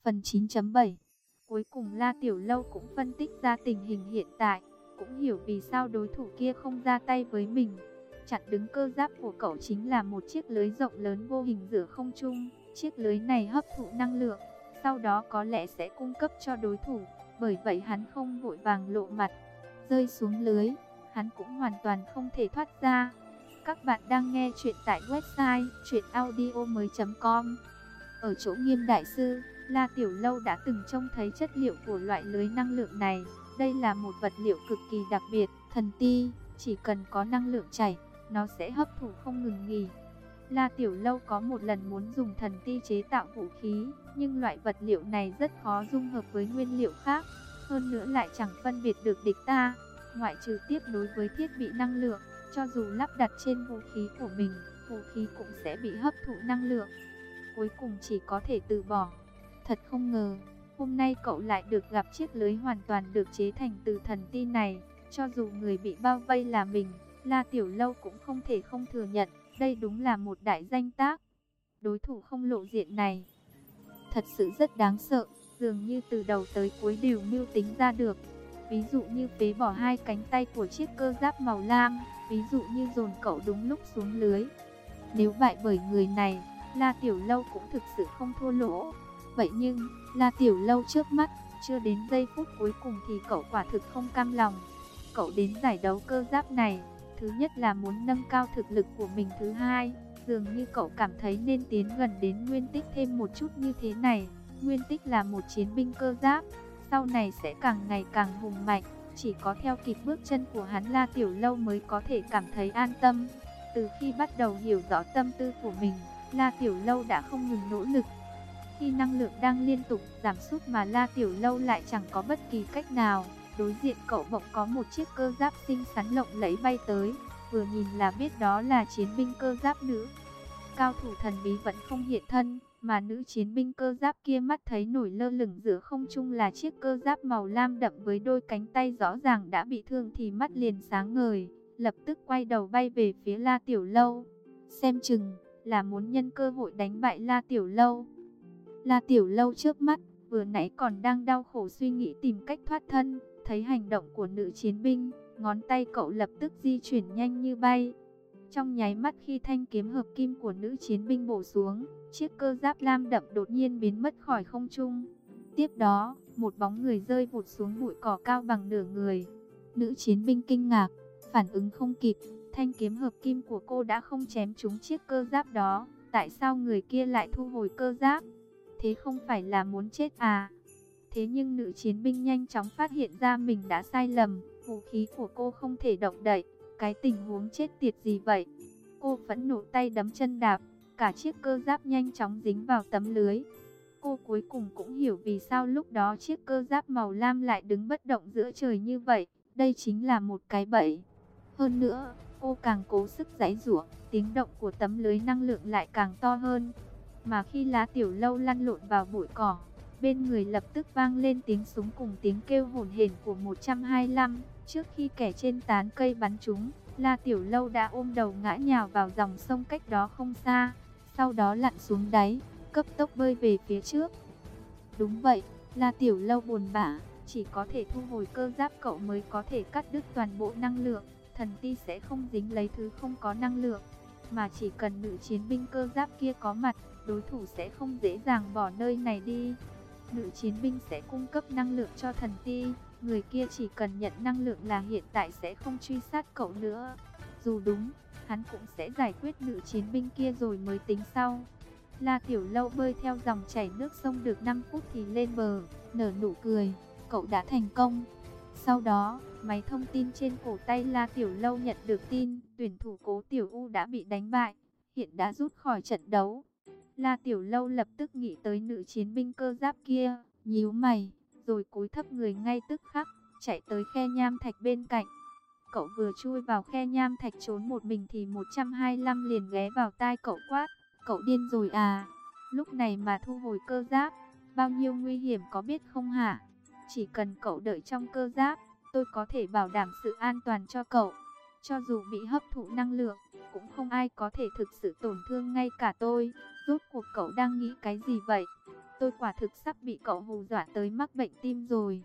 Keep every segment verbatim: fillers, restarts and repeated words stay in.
Phần chín chấm bảy. Cuối cùng La Tiểu Lâu cũng phân tích ra tình hình hiện tại, cũng hiểu vì sao đối thủ kia không ra tay với mình. Chặn đứng cơ giáp của cậu chính là một chiếc lưới rộng lớn vô hình giữa không trung. Chiếc lưới này hấp thụ năng lượng, sau đó có lẽ sẽ cung cấp cho đối thủ. Bởi vậy hắn không vội vàng lộ mặt. Rơi xuống lưới, hắn cũng hoàn toàn không thể thoát ra. Các bạn đang nghe chuyện tại website truyện audio mới chấm com. Ở chỗ Nghiêm Đại Sư, La Tiểu Lâu đã từng trông thấy chất liệu của loại lưới năng lượng này. Đây là một vật liệu cực kỳ đặc biệt, thần ti, chỉ cần có năng lượng chảy, nó sẽ hấp thụ không ngừng nghỉ. La Tiểu Lâu có một lần muốn dùng thần ti chế tạo vũ khí, nhưng loại vật liệu này rất khó dung hợp với nguyên liệu khác, hơn nữa lại chẳng phân biệt được địch ta. Ngoại trừ tiếp nối với thiết bị năng lượng, cho dù lắp đặt trên vũ khí của mình, vũ khí cũng sẽ bị hấp thụ năng lượng. Cuối cùng chỉ có thể từ bỏ. Thật không ngờ, hôm nay cậu lại được gặp chiếc lưới hoàn toàn được chế thành từ thần ti này. Cho dù người bị bao vây là mình, La Tiểu Lâu cũng không thể không thừa nhận, đây đúng là một đại danh tác. Đối thủ không lộ diện này thật sự rất đáng sợ, dường như từ đầu tới cuối đều mưu tính ra được. Ví dụ như phế bỏ hai cánh tay của chiếc cơ giáp màu lam, ví dụ như dồn cậu đúng lúc xuống lưới. Nếu bại bởi người này, La Tiểu Lâu cũng thực sự không thua lỗ. Vậy nhưng, La Tiểu Lâu trước mắt, chưa đến giây phút cuối cùng thì cậu quả thực không cam lòng. Cậu đến giải đấu cơ giáp này, thứ nhất là muốn nâng cao thực lực của mình, thứ hai, dường như cậu cảm thấy nên tiến gần đến Nguyên Tích thêm một chút như thế này. Nguyên Tích là một chiến binh cơ giáp, sau này sẽ càng ngày càng hùng mạnh, chỉ có theo kịp bước chân của hắn, La Tiểu Lâu mới có thể cảm thấy an tâm. Từ khi bắt đầu hiểu rõ tâm tư của mình, La Tiểu Lâu đã không ngừng nỗ lực. Khi năng lượng đang liên tục giảm sút mà La Tiểu Lâu lại chẳng có bất kỳ cách nào, đối diện cậu bỗng có một chiếc cơ giáp xinh xắn lộng lẫy bay tới, vừa nhìn là biết đó là chiến binh cơ giáp nữ. Cao thủ thần bí vẫn không hiện thân, mà nữ chiến binh cơ giáp kia mắt thấy nổi lơ lửng giữa không trung là chiếc cơ giáp màu lam đậm với đôi cánh tay rõ ràng đã bị thương thì mắt liền sáng ngời, lập tức quay đầu bay về phía La Tiểu Lâu. Xem chừng là muốn nhân cơ hội đánh bại La Tiểu Lâu. La Tiểu Lâu trước mắt, vừa nãy còn đang đau khổ suy nghĩ tìm cách thoát thân, thấy hành động của nữ chiến binh, ngón tay cậu lập tức di chuyển nhanh như bay. Trong nháy mắt khi thanh kiếm hợp kim của nữ chiến binh bổ xuống, chiếc cơ giáp lam đậm đột nhiên biến mất khỏi không trung. Tiếp đó, một bóng người rơi vụt xuống bụi cỏ cao bằng nửa người. Nữ chiến binh kinh ngạc, phản ứng không kịp, thanh kiếm hợp kim của cô đã không chém trúng chiếc cơ giáp đó. Tại sao người kia lại thu hồi cơ giáp? Thế không phải là muốn chết à? Thế nhưng nữ chiến binh nhanh chóng phát hiện ra mình đã sai lầm, vũ khí của cô không thể động đậy. Cái tình huống chết tiệt gì vậy? Cô phẫn nộ tay đấm chân đạp, cả chiếc cơ giáp nhanh chóng dính vào tấm lưới. Cô cuối cùng cũng hiểu vì sao lúc đó chiếc cơ giáp màu lam lại đứng bất động giữa trời như vậy. Đây chính là một cái bẫy. Hơn nữa, cô càng cố sức giãy giụa, tiếng động của tấm lưới năng lượng lại càng to hơn. Mà khi La Tiểu Lâu lăn lộn vào bụi cỏ, bên người lập tức vang lên tiếng súng cùng tiếng kêu hổn hển của một trăm hai mươi lăm. Trước khi kẻ trên tán cây bắn trúng, La Tiểu Lâu đã ôm đầu ngã nhào vào dòng sông cách đó không xa, sau đó lặn xuống đáy, cấp tốc bơi về phía trước. Đúng vậy, La Tiểu Lâu buồn bã, chỉ có thể thu hồi cơ giáp cậu mới có thể cắt đứt toàn bộ năng lượng. Thần ti sẽ không dính lấy thứ không có năng lượng, mà chỉ cần nữ chiến binh cơ giáp kia có mặt, đối thủ sẽ không dễ dàng bỏ nơi này đi. Nữ chiến binh sẽ cung cấp năng lượng cho thần ti. Người kia chỉ cần nhận năng lượng là hiện tại sẽ không truy sát cậu nữa. Dù đúng, hắn cũng sẽ giải quyết nữ chiến binh kia rồi mới tính sau. La Tiểu Lâu bơi theo dòng chảy nước sông được năm phút thì lên bờ, nở nụ cười, cậu đã thành công. Sau đó, máy thông tin trên cổ tay La Tiểu Lâu nhận được tin, tuyển thủ Cố Tiểu U đã bị đánh bại, hiện đã rút khỏi trận đấu. La Tiểu Lâu lập tức nghĩ tới nữ chiến binh cơ giáp kia, nhíu mày, rồi cúi thấp người ngay tức khắc, chạy tới khe nham thạch bên cạnh. Cậu vừa chui vào khe nham thạch trốn một mình thì một trăm hai mươi lăm liền ghé vào tai cậu quát, cậu điên rồi à? Lúc này mà thu hồi cơ giáp, bao nhiêu nguy hiểm có biết không hả? Chỉ cần cậu đợi trong cơ giáp, tôi có thể bảo đảm sự an toàn cho cậu. Cho dù bị hấp thụ năng lượng, cũng không ai có thể thực sự tổn thương ngay cả tôi. Rốt cuộc cậu đang nghĩ cái gì vậy? tôi quả thực sắp bị cậu hù dọa tới mắc bệnh tim rồi.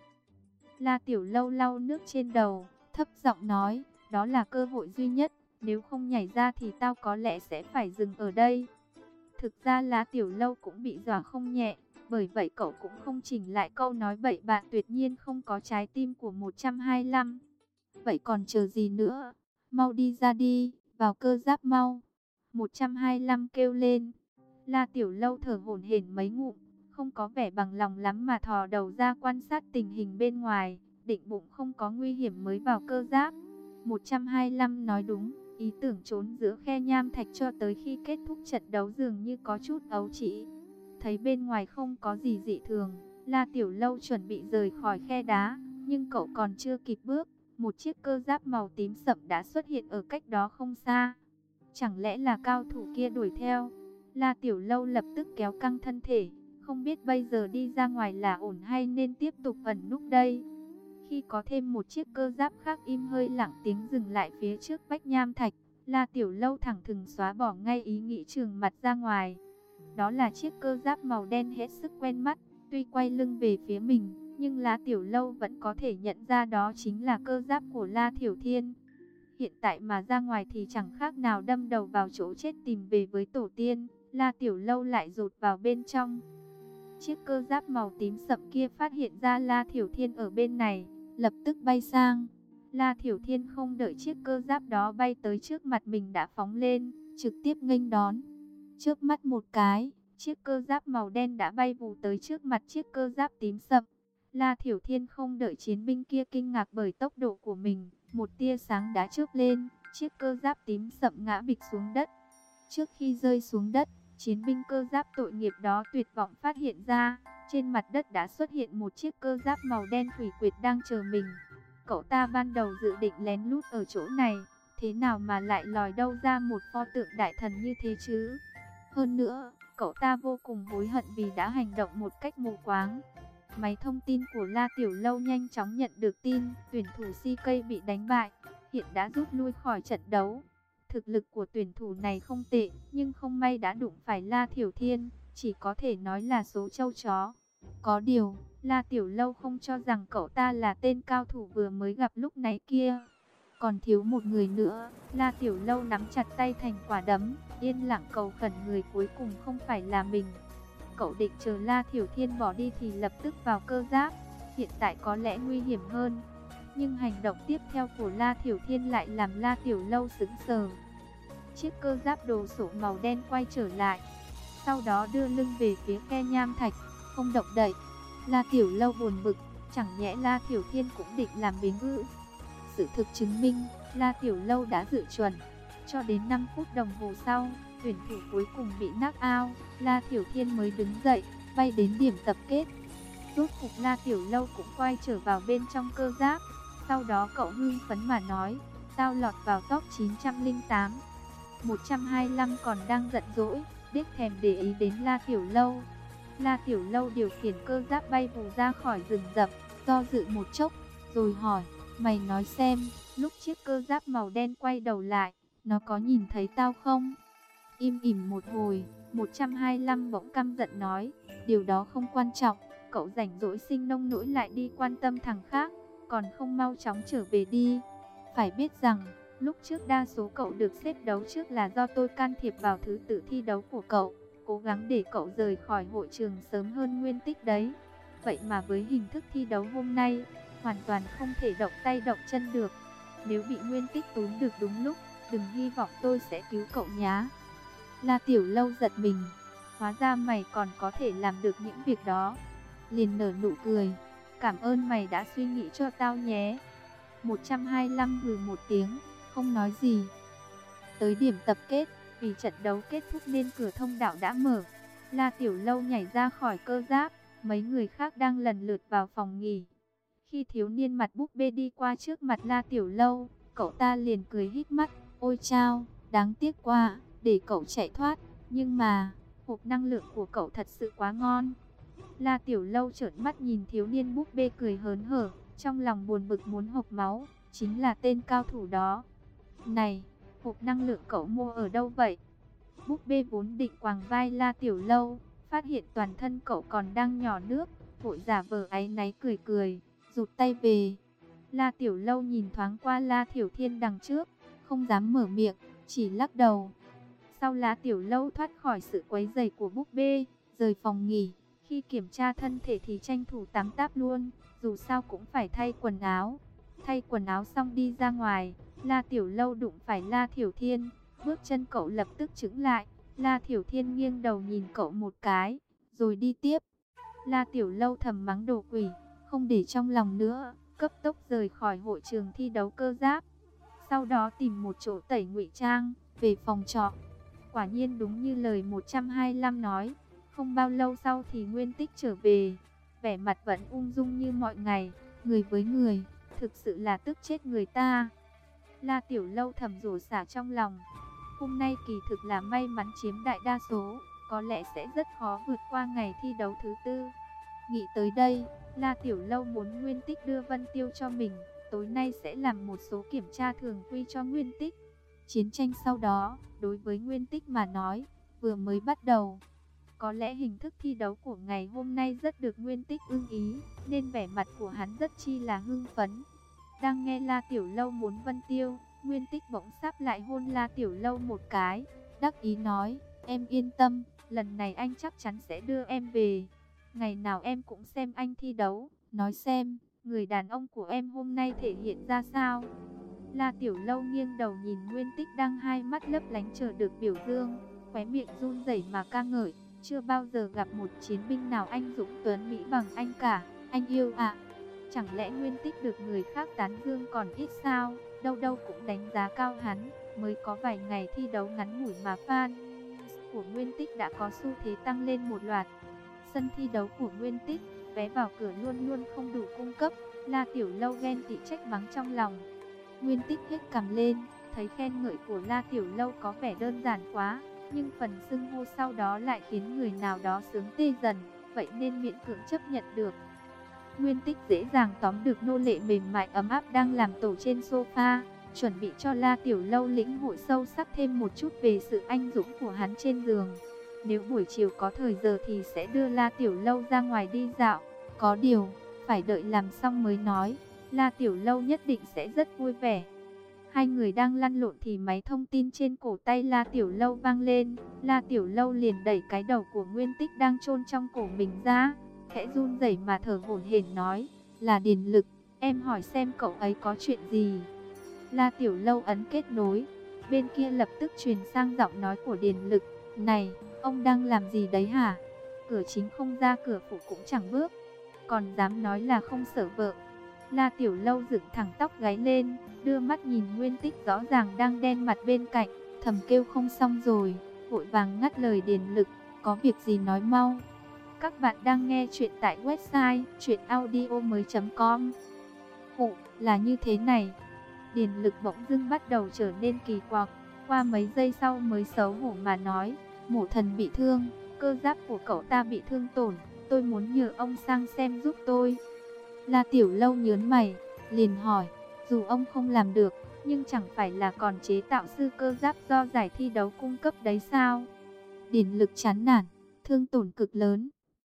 La Tiểu Lâu lau nước trên đầu, thấp giọng nói, đó là cơ hội duy nhất, nếu không nhảy ra thì tao có lẽ sẽ phải dừng ở đây. Thực ra La Tiểu Lâu cũng bị dọa không nhẹ, bởi vậy cậu cũng không chỉnh lại câu nói bậy bạ tuyệt nhiên không có trái tim của một trăm hai mươi lăm. Vậy còn chờ gì nữa? Mau đi ra đi, vào cơ giáp mau. một trăm hai mươi lăm kêu lên. La Tiểu Lâu thở hổn hển mấy ngụm, không có vẻ bằng lòng lắm mà thò đầu ra quan sát tình hình bên ngoài, định bụng không có nguy hiểm mới vào cơ giáp. một trăm hai mươi lăm nói đúng, ý tưởng trốn giữa khe nham thạch cho tới khi kết thúc trận đấu dường như có chút ấu trĩ. Thấy bên ngoài không có gì dị thường, La Tiểu Lâu chuẩn bị rời khỏi khe đá, nhưng cậu còn chưa kịp bước, một chiếc cơ giáp màu tím sậm đã xuất hiện ở cách đó không xa. Chẳng lẽ là cao thủ kia đuổi theo? La Tiểu Lâu lập tức kéo căng thân thể, không biết bây giờ đi ra ngoài là ổn hay nên tiếp tục ẩn núp đây. Khi có thêm một chiếc cơ giáp khác im hơi lặng tiếng dừng lại phía trước vách nham thạch, La Tiểu Lâu thẳng thừng xóa bỏ ngay ý nghĩ trừng mặt ra ngoài. Đó là chiếc cơ giáp màu đen hết sức quen mắt, tuy quay lưng về phía mình, nhưng La Tiểu Lâu vẫn có thể nhận ra đó chính là cơ giáp của La Thiểu Thiên. Hiện tại mà ra ngoài thì chẳng khác nào đâm đầu vào chỗ chết tìm về với tổ tiên. La Tiểu Lâu lại rụt vào bên trong. Chiếc cơ giáp màu tím sậm kia phát hiện ra La Thiểu Thiên ở bên này, lập tức bay sang. La Thiểu Thiên không đợi chiếc cơ giáp đó bay tới trước mặt mình đã phóng lên, trực tiếp nghênh đón. Chớp mắt một cái, chiếc cơ giáp màu đen đã bay vù tới trước mặt chiếc cơ giáp tím sậm. La Thiểu Thiên không đợi chiến binh kia kinh ngạc bởi tốc độ của mình, một tia sáng đã chớp lên, chiếc cơ giáp tím sậm ngã bịch xuống đất. Trước khi rơi xuống đất, chiến binh cơ giáp tội nghiệp đó tuyệt vọng phát hiện ra, trên mặt đất đã xuất hiện một chiếc cơ giáp màu đen thủy quyệt đang chờ mình. Cậu ta ban đầu dự định lén lút ở chỗ này, thế nào mà lại lòi đâu ra một pho tượng đại thần như thế chứ? Hơn nữa, cậu ta vô cùng hối hận vì đã hành động một cách mù quáng. Máy thông tin của La Tiểu Lâu nhanh chóng nhận được tin, tuyển thủ xê ca bị đánh bại, hiện đã rút lui khỏi trận đấu. Thực lực của tuyển thủ này không tệ, nhưng không may đã đụng phải La Thiểu Thiên, chỉ có thể nói là số trâu chó. Có điều, La Tiểu Lâu không cho rằng cậu ta là tên cao thủ vừa mới gặp lúc nãy kia. Còn thiếu một người nữa, La Tiểu Lâu nắm chặt tay thành quả đấm, yên lặng cầu khẩn người cuối cùng không phải là mình. Cậu định chờ La Thiểu Thiên bỏ đi thì lập tức vào cơ giáp, hiện tại có lẽ nguy hiểm hơn. Nhưng hành động tiếp theo của La Thiểu Thiên lại làm La Tiểu Lâu sững sờ. Chiếc cơ giáp đồ sộ màu đen quay trở lại, sau đó đưa lưng về phía khe nham thạch, không động đậy. La Tiểu Lâu buồn bực, chẳng nhẽ La Thiểu Thiên cũng định làm biến ngữ. Sự thực chứng minh, La Tiểu Lâu đã dự chuẩn. Cho đến năm phút đồng hồ sau, tuyển thủ cuối cùng bị knock out, La Thiểu Thiên mới đứng dậy, bay đến điểm tập kết. Rốt cục La Tiểu Lâu cũng quay trở vào bên trong cơ giáp. Sau đó cậu hưng phấn mà nói, tao lọt vào top chín trăm lẻ tám. một trăm hai mươi lăm còn đang giận dỗi, điếc thèm để ý đến La Tiểu Lâu. La Tiểu Lâu điều khiển cơ giáp bay vù ra khỏi rừng rậm, do dự một chốc, rồi hỏi, mày nói xem, lúc chiếc cơ giáp màu đen quay đầu lại, nó có nhìn thấy tao không? Im ỉm một hồi, một trăm hai mươi lăm bỗng căm giận nói, điều đó không quan trọng, cậu rảnh rỗi sinh nông nỗi lại đi quan tâm thằng khác, còn không mau chóng trở về đi. Phải biết rằng, lúc trước đa số cậu được xếp đấu trước là do tôi can thiệp vào thứ tự thi đấu của cậu, cố gắng để cậu rời khỏi hội trường sớm hơn nguyên tích đấy. Vậy mà với hình thức thi đấu hôm nay, hoàn toàn không thể động tay động chân được. Nếu bị nguyên tích túm được đúng lúc, đừng hy vọng tôi sẽ cứu cậu nhá. La Tiểu Lâu giật mình, hóa ra mày còn có thể làm được những việc đó. Liền nở nụ cười, cảm ơn mày đã suy nghĩ cho tao nhé. một trăm hai mươi lăm hừ một tiếng, không nói gì. Tới điểm tập kết, vì trận đấu kết thúc nên cửa thông đạo đã mở. La Tiểu Lâu nhảy ra khỏi cơ giáp, mấy người khác đang lần lượt vào phòng nghỉ. Khi thiếu niên mặt búp bê đi qua trước mặt La Tiểu Lâu, cậu ta liền cười híp mắt, ôi chao, đáng tiếc quá, để cậu chạy thoát, nhưng mà, hộp năng lượng của cậu thật sự quá ngon. La Tiểu Lâu trợn mắt nhìn thiếu niên búp bê cười hớn hở, trong lòng buồn bực muốn hộc máu, chính là tên cao thủ đó. Này, hộp năng lượng cậu mua ở đâu vậy? Búp bê vốn định quàng vai La Tiểu Lâu, phát hiện toàn thân cậu còn đang nhỏ nước, vội giả vờ áy náy cười cười, rụt tay về. La Tiểu Lâu nhìn thoáng qua La Thiểu Thiên đằng trước, không dám mở miệng, chỉ lắc đầu. Sau La Tiểu Lâu thoát khỏi sự quấy rầy của búp bê, rời phòng nghỉ, khi kiểm tra thân thể thì tranh thủ tắm táp luôn, dù sao cũng phải thay quần áo. Thay quần áo xong đi ra ngoài, La Tiểu Lâu đụng phải La Thiểu Thiên, bước chân cậu lập tức chững lại. La Thiểu Thiên nghiêng đầu nhìn cậu một cái, rồi đi tiếp. La Tiểu Lâu thầm mắng đồ quỷ, không để trong lòng nữa, cấp tốc rời khỏi hội trường thi đấu cơ giáp. Sau đó tìm một chỗ tẩy ngụy trang, về phòng trọ. Quả nhiên đúng như lời một trăm hai mươi lăm nói, không bao lâu sau thì Nguyên Tích trở về, vẻ mặt vẫn ung dung như mọi ngày, người với người, thực sự là tức chết người ta. La Tiểu Lâu thầm rủa xả trong lòng, hôm nay kỳ thực là may mắn chiếm đại đa số, có lẽ sẽ rất khó vượt qua ngày thi đấu thứ tư. Nghĩ tới đây, La Tiểu Lâu muốn Nguyên Tích đưa Vân Tiêu cho mình, tối nay sẽ làm một số kiểm tra thường quy cho Nguyên Tích. Chiến tranh sau đó, đối với Nguyên Tích mà nói, vừa mới bắt đầu. Có lẽ hình thức thi đấu của ngày hôm nay rất được Nguyên Tích ưng ý, nên vẻ mặt của hắn rất chi là hưng phấn. Đang nghe La Tiểu Lâu muốn Vân Tiêu, Nguyên Tích bỗng sáp lại hôn La Tiểu Lâu một cái, đắc ý nói, em yên tâm, lần này anh chắc chắn sẽ đưa em về. Ngày nào em cũng xem anh thi đấu, nói xem, người đàn ông của em hôm nay thể hiện ra sao. La Tiểu Lâu nghiêng đầu nhìn Nguyên Tích đang hai mắt lấp lánh chờ được biểu dương, khóe miệng run rẩy mà ca ngợi, chưa bao giờ gặp một chiến binh nào anh dũng tuấn mỹ bằng anh cả, anh yêu ạ. Chẳng lẽ Nguyên Tích được người khác tán dương còn ít sao, đâu đâu cũng đánh giá cao hắn, mới có vài ngày thi đấu ngắn ngủi mà fan của Nguyên Tích đã có xu thế tăng lên một loạt. Sân thi đấu của Nguyên Tích, vé vào cửa luôn luôn không đủ cung cấp, La Tiểu Lâu ghen tị trách mắng trong lòng. Nguyên Tích hết cằm lên, thấy khen ngợi của La Tiểu Lâu có vẻ đơn giản quá, nhưng phần xưng hô sau đó lại khiến người nào đó sướng tê dần, vậy nên miễn cưỡng chấp nhận được. Nguyên Tích dễ dàng tóm được nô lệ mềm mại ấm áp đang làm tổ trên sofa, chuẩn bị cho La Tiểu Lâu lĩnh hội sâu sắc thêm một chút về sự anh dũng của hắn trên giường. Nếu buổi chiều có thời giờ thì sẽ đưa La Tiểu Lâu ra ngoài đi dạo, có điều, phải đợi làm xong mới nói, La Tiểu Lâu nhất định sẽ rất vui vẻ. Hai người đang lăn lộn thì máy thông tin trên cổ tay La Tiểu Lâu vang lên, La Tiểu Lâu liền đẩy cái đầu của Nguyên Tích đang chôn trong cổ mình ra, khẽ run rẩy mà thở hổn hển nói, là Điền Lực, em hỏi xem cậu ấy có chuyện gì. La Tiểu Lâu ấn kết nối, bên kia lập tức truyền sang giọng nói của Điền Lực, này, ông đang làm gì đấy hả? Cửa chính không ra cửa phụ cũng chẳng bước, còn dám nói là không sợ vợ. La Tiểu Lâu dựng thẳng tóc gáy lên, đưa mắt nhìn Nguyên Tích rõ ràng đang đen mặt bên cạnh, thầm kêu không xong rồi, vội vàng ngắt lời Điền Lực, có việc gì nói mau. Các bạn đang nghe chuyện tại website truyện audio mới chấm com. Ồ, là như thế này. Điền Lực bỗng dưng bắt đầu trở nên kỳ quặc, qua mấy giây sau mới xấu hổ mà nói, Mộ Thần bị thương, cơ giáp của cậu ta bị thương tổn, tôi muốn nhờ ông sang xem giúp tôi. La Tiểu Lâu nhớn mày, liền hỏi, dù ông không làm được, nhưng chẳng phải là còn chế tạo sư cơ giáp do giải thi đấu cung cấp đấy sao? Điền Lực chán nản, thương tổn cực lớn.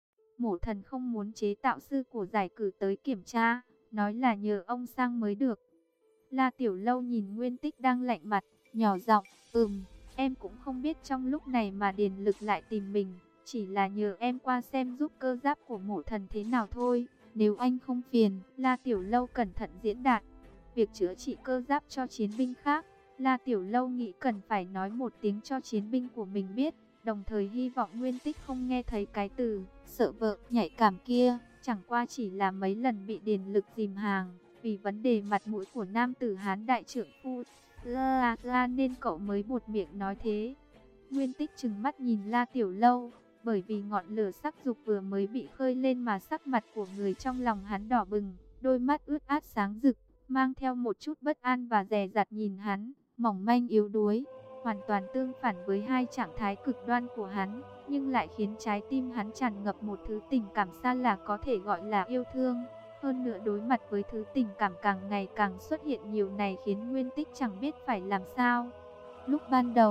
Mộ Thần không muốn chế tạo sư của giải cử tới kiểm tra, nói là nhờ ông sang mới được. La Tiểu Lâu nhìn Nguyên Tích đang lạnh mặt, nhỏ giọng, ừm, em cũng không biết trong lúc này mà Điền Lực lại tìm mình, chỉ là nhờ em qua xem giúp cơ giáp của Mộ Thần thế nào thôi. Nếu anh không phiền, La Tiểu Lâu cẩn thận diễn đạt. Việc chữa trị cơ giáp cho chiến binh khác, La Tiểu Lâu nghĩ cần phải nói một tiếng cho chiến binh của mình biết, đồng thời hy vọng Nguyên Tích không nghe thấy cái từ sợ vợ nhạy cảm kia, chẳng qua chỉ là mấy lần bị Điền Lực dìm hàng, vì vấn đề mặt mũi của nam tử Hán đại trưởng phu, la la nên cậu mới buột miệng nói thế. Nguyên Tích trừng mắt nhìn La Tiểu Lâu, bởi vì ngọn lửa sắc dục vừa mới bị khơi lên mà sắc mặt của người trong lòng hắn đỏ bừng, đôi mắt ướt át sáng rực, mang theo một chút bất an và dè dặt nhìn hắn, mỏng manh yếu đuối, hoàn toàn tương phản với hai trạng thái cực đoan của hắn, nhưng lại khiến trái tim hắn tràn ngập một thứ tình cảm xa lạ có thể gọi là yêu thương. Hơn nữa đối mặt với thứ tình cảm càng ngày càng xuất hiện nhiều này khiến Nguyên Tích chẳng biết phải làm sao. Lúc ban đầu,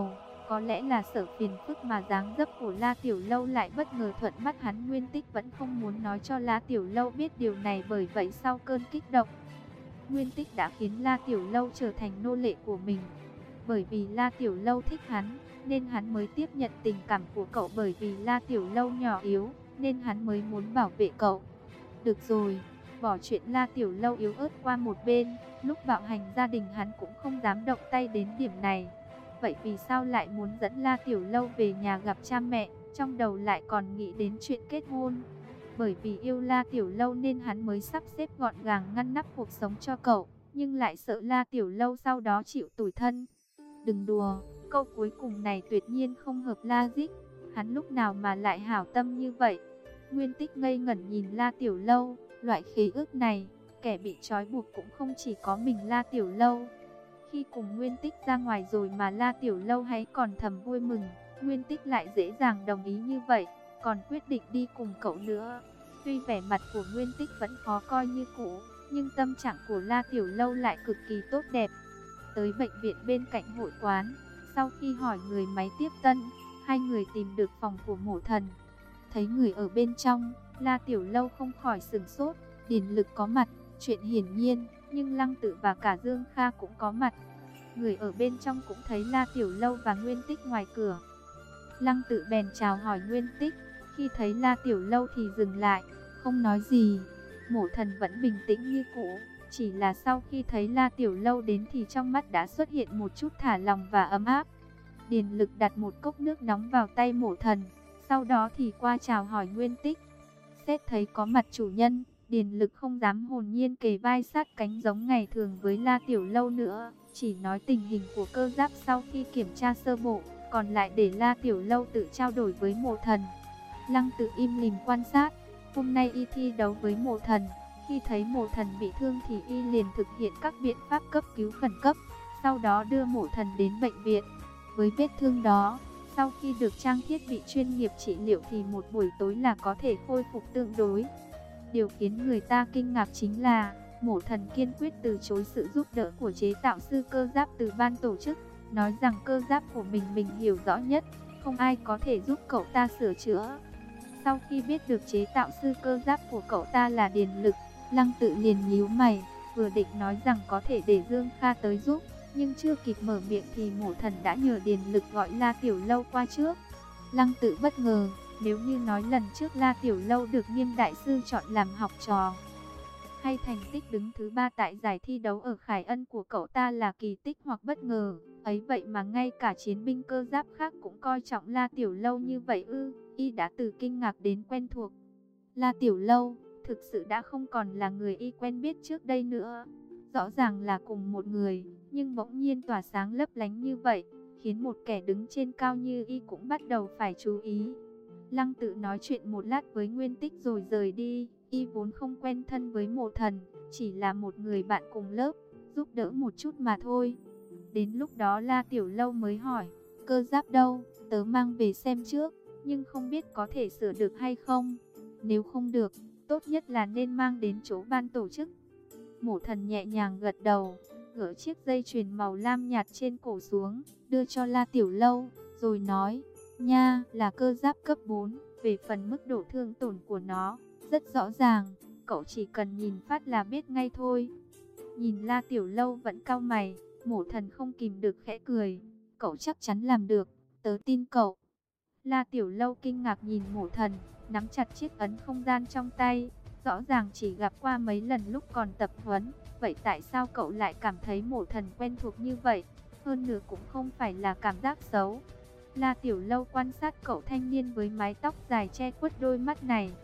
Có lẽ là sợ phiền phức mà dáng dấp của La Tiểu Lâu lại bất ngờ thuận mắt hắn, Nguyên Tích vẫn không muốn nói cho La Tiểu Lâu biết điều này, bởi vậy sau cơn kích động, Nguyên Tích đã khiến La Tiểu Lâu trở thành nô lệ của mình. Bởi vì La Tiểu Lâu thích hắn, nên hắn mới tiếp nhận tình cảm của cậu, bởi vì La Tiểu Lâu nhỏ yếu, nên hắn mới muốn bảo vệ cậu. Được rồi, bỏ chuyện La Tiểu Lâu yếu ớt qua một bên, lúc bạo hành gia đình hắn cũng không dám động tay đến điểm này. Vậy vì sao lại muốn dẫn La Tiểu Lâu về nhà gặp cha mẹ, trong đầu lại còn nghĩ đến chuyện kết hôn? Bởi vì yêu La Tiểu Lâu nên hắn mới sắp xếp gọn gàng ngăn nắp cuộc sống cho cậu, nhưng lại sợ La Tiểu Lâu sau đó chịu tủi thân. Đừng đùa, câu cuối cùng này tuyệt nhiên không hợp logic, hắn lúc nào mà lại hảo tâm như vậy? Nguyên Tích ngây ngẩn nhìn La Tiểu Lâu, loại khế ước này, kẻ bị trói buộc cũng không chỉ có mình La Tiểu Lâu. Khi cùng Nguyên Tích ra ngoài rồi mà La Tiểu Lâu hay còn thầm vui mừng, Nguyên Tích lại dễ dàng đồng ý như vậy, còn quyết định đi cùng cậu nữa. Tuy vẻ mặt của Nguyên Tích vẫn khó coi như cũ, nhưng tâm trạng của La Tiểu Lâu lại cực kỳ tốt đẹp. Tới bệnh viện bên cạnh hội quán, sau khi hỏi người máy tiếp tân, hai người tìm được phòng của Mộ Thần. Thấy người ở bên trong, La Tiểu Lâu không khỏi sửng sốt. Điền Lực có mặt, chuyện hiển nhiên, nhưng Lăng Tự và cả Dương Kha cũng có mặt. Người ở bên trong cũng thấy La Tiểu Lâu và Nguyên Tích ngoài cửa. Lăng Tự bèn chào hỏi Nguyên Tích, khi thấy La Tiểu Lâu thì dừng lại, không nói gì. Mộ Thần vẫn bình tĩnh như cũ, chỉ là sau khi thấy La Tiểu Lâu đến thì trong mắt đã xuất hiện một chút thả lòng và ấm áp. Điền Lực đặt một cốc nước nóng vào tay Mộ Thần, sau đó thì qua chào hỏi Nguyên Tích. Xét thấy có mặt chủ nhân, Điền Lực không dám hồn nhiên kề vai sát cánh giống ngày thường với La Tiểu Lâu nữa, chỉ nói tình hình của cơ giáp sau khi kiểm tra sơ bộ, còn lại để La Tiểu Lâu tự trao đổi với Mộ Thần. Lăng Tự im lìm quan sát, hôm nay y thi đấu với Mộ Thần, khi thấy Mộ Thần bị thương thì y liền thực hiện các biện pháp cấp cứu khẩn cấp, sau đó đưa Mộ Thần đến bệnh viện. Với vết thương đó, sau khi được trang thiết bị chuyên nghiệp trị liệu thì một buổi tối là có thể khôi phục tương đối. Điều khiến người ta kinh ngạc chính là, Mộ Thần kiên quyết từ chối sự giúp đỡ của chế tạo sư cơ giáp từ ban tổ chức, nói rằng cơ giáp của mình mình hiểu rõ nhất, không ai có thể giúp cậu ta sửa chữa. Sau khi biết được chế tạo sư cơ giáp của cậu ta là Điền Lực, Lăng Tự liền nhíu mày, vừa định nói rằng có thể để Dương Kha tới giúp, nhưng chưa kịp mở miệng thì Mộ Thần đã nhờ Điền Lực gọi La Tiểu Lâu qua trước. Lăng Tự bất ngờ, nếu như nói lần trước La Tiểu Lâu được Nghiêm đại sư chọn làm học trò, hay thành tích đứng thứ ba tại giải thi đấu ở Khải Ân của cậu ta là kỳ tích hoặc bất ngờ, ấy vậy mà ngay cả chiến binh cơ giáp khác cũng coi trọng La Tiểu Lâu như vậy ư? Y đã từ kinh ngạc đến quen thuộc. La Tiểu Lâu thực sự đã không còn là người y quen biết trước đây nữa. Rõ ràng là cùng một người, nhưng bỗng nhiên tỏa sáng lấp lánh như vậy, khiến một kẻ đứng trên cao như y cũng bắt đầu phải chú ý. Lăng Tự nói chuyện một lát với Nguyên Tích rồi rời đi. Y vốn không quen thân với Mộ Thần, chỉ là một người bạn cùng lớp, giúp đỡ một chút mà thôi. Đến lúc đó La Tiểu Lâu mới hỏi, cơ giáp đâu, tớ mang về xem trước, nhưng không biết có thể sửa được hay không. Nếu không được, tốt nhất là nên mang đến chỗ ban tổ chức. Mộ Thần nhẹ nhàng gật đầu, gỡ chiếc dây chuyền màu lam nhạt trên cổ xuống, đưa cho La Tiểu Lâu, rồi nói, nha, là cơ giáp cấp bốn, về phần mức độ thương tổn của nó, rất rõ ràng, cậu chỉ cần nhìn phát là biết ngay thôi. Nhìn La Tiểu Lâu vẫn cau mày, Mộ Thần không kìm được khẽ cười, cậu chắc chắn làm được, tớ tin cậu. La Tiểu Lâu kinh ngạc nhìn Mộ Thần, nắm chặt chiếc ấn không gian trong tay, rõ ràng chỉ gặp qua mấy lần lúc còn tập huấn, vậy tại sao cậu lại cảm thấy Mộ Thần quen thuộc như vậy, hơn nữa cũng không phải là cảm giác xấu. La Tiểu Lâu quan sát cậu thanh niên với mái tóc dài che khuất đôi mắt này,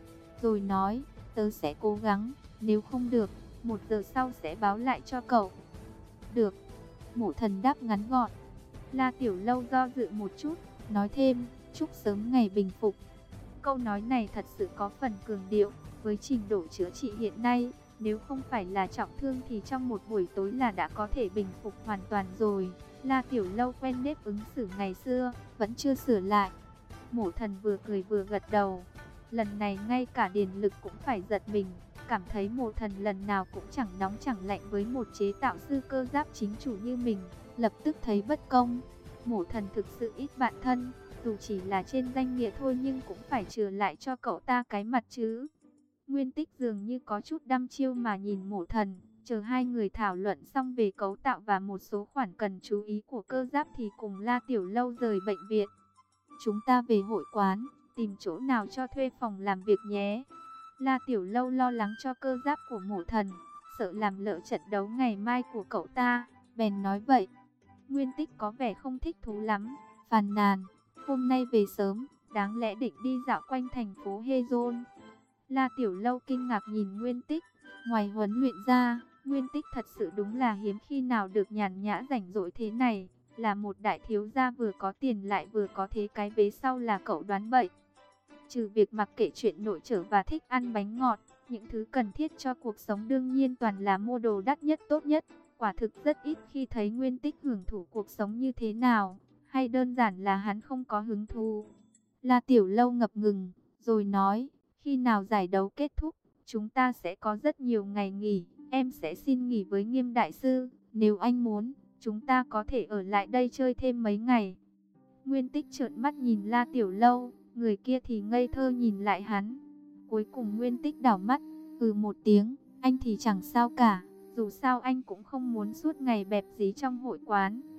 rồi nói, tớ sẽ cố gắng, nếu không được, một giờ sau sẽ báo lại cho cậu. Được, Mộ Thần đáp ngắn gọn. La Tiểu Lâu do dự một chút, nói thêm, chúc sớm ngày bình phục. Câu nói này thật sự có phần cường điệu, với trình độ chữa trị hiện nay, nếu không phải là trọng thương thì trong một buổi tối là đã có thể bình phục hoàn toàn rồi. La Tiểu Lâu quen nếp ứng xử ngày xưa, vẫn chưa sửa lại. Mộ Thần vừa cười vừa gật đầu. Lần này ngay cả Điền Lực cũng phải giật mình, cảm thấy Mộ Thần lần nào cũng chẳng nóng chẳng lạnh với một chế tạo sư cơ giáp chính chủ như mình, lập tức thấy bất công. Mộ Thần thực sự ít bạn thân, dù chỉ là trên danh nghĩa thôi nhưng cũng phải trừ lại cho cậu ta cái mặt chứ. Nguyên Tích dường như có chút đăm chiêu mà nhìn Mộ Thần, chờ hai người thảo luận xong về cấu tạo và một số khoản cần chú ý của cơ giáp thì cùng La Tiểu Lâu rời bệnh viện. Chúng ta về hội quán, tìm chỗ nào cho thuê phòng làm việc nhé. La Tiểu Lâu lo lắng cho cơ giáp của Mộ Thần, sợ làm lỡ trận đấu ngày mai của cậu ta, bèn nói vậy. Nguyên Tích có vẻ không thích thú lắm, phàn nàn, hôm nay về sớm, đáng lẽ định đi dạo quanh thành phố Hezon. La Tiểu Lâu kinh ngạc nhìn Nguyên Tích, ngoài huấn luyện ra, Nguyên Tích thật sự đúng là hiếm khi nào được nhàn nhã rảnh rỗi thế này, là một đại thiếu gia vừa có tiền lại vừa có thế cái vế sau là cậu đoán bậy. Trừ việc mặc kệ chuyện nội trợ và thích ăn bánh ngọt, những thứ cần thiết cho cuộc sống đương nhiên toàn là mua đồ đắt nhất tốt nhất. Quả thực rất ít khi thấy Nguyên Tích hưởng thụ cuộc sống như thế nào, hay đơn giản là hắn không có hứng thú. La Tiểu Lâu ngập ngừng, rồi nói, khi nào giải đấu kết thúc, chúng ta sẽ có rất nhiều ngày nghỉ, em sẽ xin nghỉ với Nghiêm đại sư, nếu anh muốn, chúng ta có thể ở lại đây chơi thêm mấy ngày. Nguyên Tích trợn mắt nhìn La Tiểu Lâu, người kia thì ngây thơ nhìn lại hắn. Cuối cùng Nguyên Tích đảo mắt, ừ một tiếng, anh thì chẳng sao cả, dù sao anh cũng không muốn suốt ngày bẹp dí trong hội quán.